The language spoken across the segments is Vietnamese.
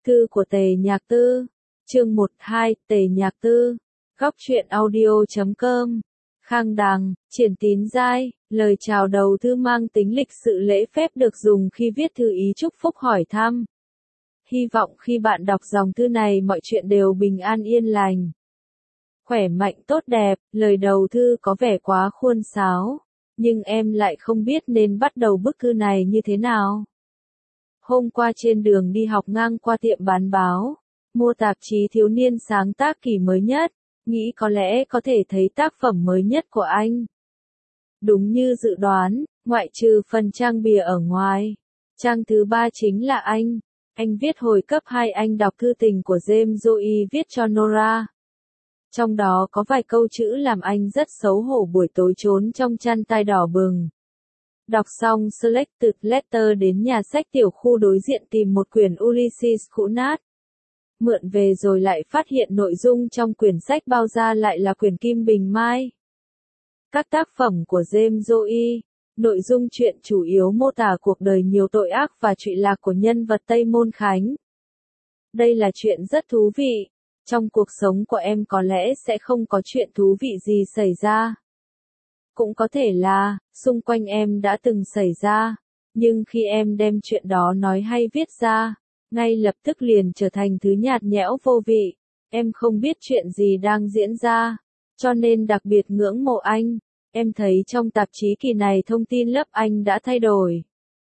Thư của Tề Nhạc Tư, chương 12, Tề Nhạc Tư, góc truyện audio.com, Khang Đằng, Triển Tín Giai, lời chào đầu thư mang tính lịch sự lễ phép được dùng khi viết thư ý chúc phúc hỏi thăm. Hy vọng khi bạn đọc dòng thư này mọi chuyện đều bình an yên lành, khỏe mạnh tốt đẹp. Lời đầu thư có vẻ quá khuôn sáo, nhưng em lại không biết nên bắt đầu bức thư này như thế nào. Hôm qua trên đường đi học ngang qua tiệm bán báo, mua tạp chí thiếu niên sáng tác kỳ mới nhất, nghĩ có lẽ có thể thấy tác phẩm mới nhất của anh. Đúng như dự đoán, ngoại trừ phần trang bìa ở ngoài, trang thứ 3 chính là anh. Anh viết hồi cấp 2 anh đọc thư tình của James Joy viết cho Nora. Trong đó có vài câu chữ làm anh rất xấu hổ buổi tối trốn trong chăn tai đỏ bừng. Đọc xong Selected Letter đến nhà sách tiểu khu đối diện tìm một quyển Ulysses cũ nát. Mượn về rồi lại phát hiện nội dung trong quyển sách bao ra lại là quyển Kim Bình Mai. Các tác phẩm của James Joy, nội dung truyện chủ yếu mô tả cuộc đời nhiều tội ác và trụy lạc của nhân vật Tây Môn Khánh. Đây là chuyện rất thú vị. Trong cuộc sống của em có lẽ sẽ không có chuyện thú vị gì xảy ra. Cũng có thể là, xung quanh em đã từng xảy ra, nhưng khi em đem chuyện đó nói hay viết ra, ngay lập tức liền trở thành thứ nhạt nhẽo vô vị. Em không biết chuyện gì đang diễn ra, cho nên đặc biệt ngưỡng mộ anh. Em thấy trong tạp chí kỳ này thông tin lớp anh đã thay đổi.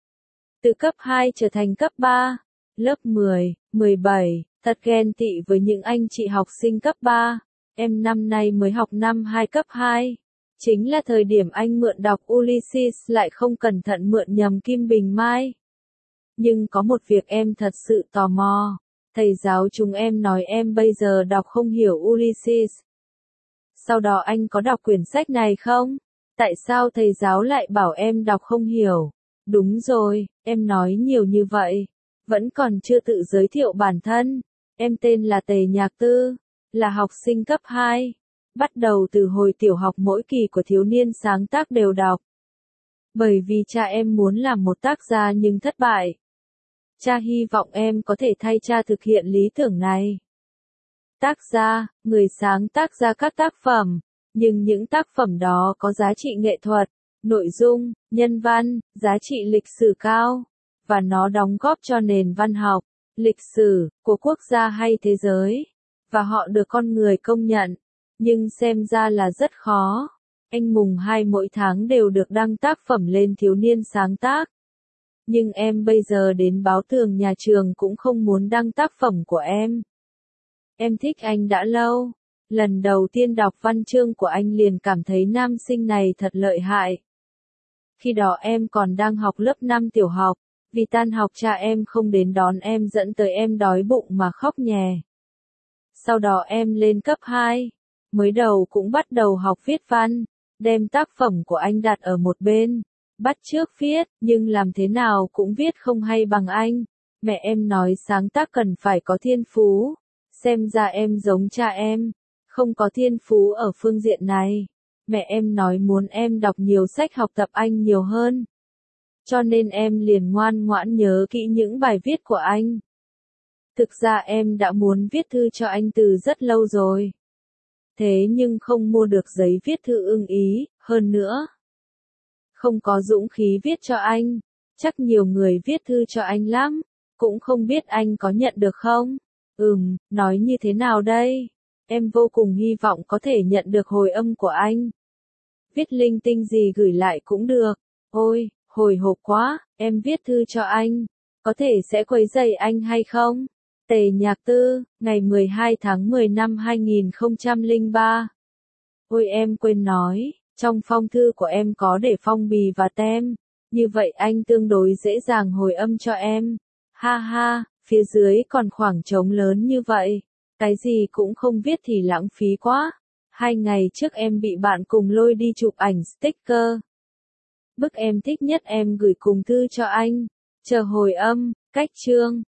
Từ cấp 2 trở thành cấp 3, lớp 10, 17, thật ghen tị với những anh chị học sinh cấp 3. Em năm nay mới học năm 2 cấp 2. Chính là thời điểm anh mượn đọc Ulysses lại không cẩn thận mượn nhầm Kim Bình Mai. Nhưng có một việc em thật sự tò mò. Thầy giáo chúng em nói em bây giờ đọc không hiểu Ulysses. Sau đó anh có đọc quyển sách này không? Tại sao thầy giáo lại bảo em đọc không hiểu? Đúng rồi, em nói nhiều như vậy. Vẫn còn chưa tự giới thiệu bản thân. Em tên là Tề Nhạc Tư, là học sinh cấp 2. Bắt đầu từ hồi tiểu học mỗi kỳ của thiếu niên sáng tác đều đọc. Bởi vì cha em muốn làm một tác gia nhưng thất bại. Cha hy vọng em có thể thay cha thực hiện lý tưởng này. Tác gia, người sáng tác ra các tác phẩm, nhưng những tác phẩm đó có giá trị nghệ thuật, nội dung, nhân văn, giá trị lịch sử cao, và nó đóng góp cho nền văn học, lịch sử, của quốc gia hay thế giới, và họ được con người công nhận. Nhưng xem ra là rất khó. Anh mùng 2 mỗi tháng đều được đăng tác phẩm lên thiếu niên sáng tác. Nhưng em bây giờ đến báo tường nhà trường cũng không muốn đăng tác phẩm của em. Em thích anh đã lâu. Lần đầu tiên đọc văn chương của anh liền cảm thấy nam sinh này thật lợi hại. Khi đó em còn đang học lớp 5 tiểu học. Vì tan học cha em không đến đón em dẫn tới em đói bụng mà khóc nhè. Sau đó em lên cấp 2. Mới đầu cũng bắt đầu học viết văn, đem tác phẩm của anh đặt ở một bên, bắt chước viết, nhưng làm thế nào cũng viết không hay bằng anh. Mẹ em nói sáng tác cần phải có thiên phú, xem ra em giống cha em, không có thiên phú ở phương diện này. Mẹ em nói muốn em đọc nhiều sách học tập anh nhiều hơn. Cho nên em liền ngoan ngoãn nhớ kỹ những bài viết của anh. Thực ra em đã muốn viết thư cho anh từ rất lâu rồi. Thế nhưng không mua được giấy viết thư ưng ý, hơn nữa. Không có dũng khí viết cho anh. Chắc nhiều người viết thư cho anh lắm. Cũng không biết anh có nhận được không? Nói như thế nào đây? Em vô cùng hy vọng có thể nhận được hồi âm của anh. Viết linh tinh gì gửi lại cũng được. Ôi, hồi hộp quá, em viết thư cho anh. Có thể sẽ quấy rầy anh hay không? Tề Nhạc Tư, ngày 12 tháng 10 năm 2003. Ôi em quên nói, trong phong thư của em có để phong bì và tem, như vậy anh tương đối dễ dàng hồi âm cho em. Ha ha, phía dưới còn khoảng trống lớn như vậy, cái gì cũng không viết thì lãng phí quá. 2 ngày trước em bị bạn cùng lôi đi chụp ảnh sticker. Bức em thích nhất em gửi cùng thư cho anh, chờ hồi âm, cách chương.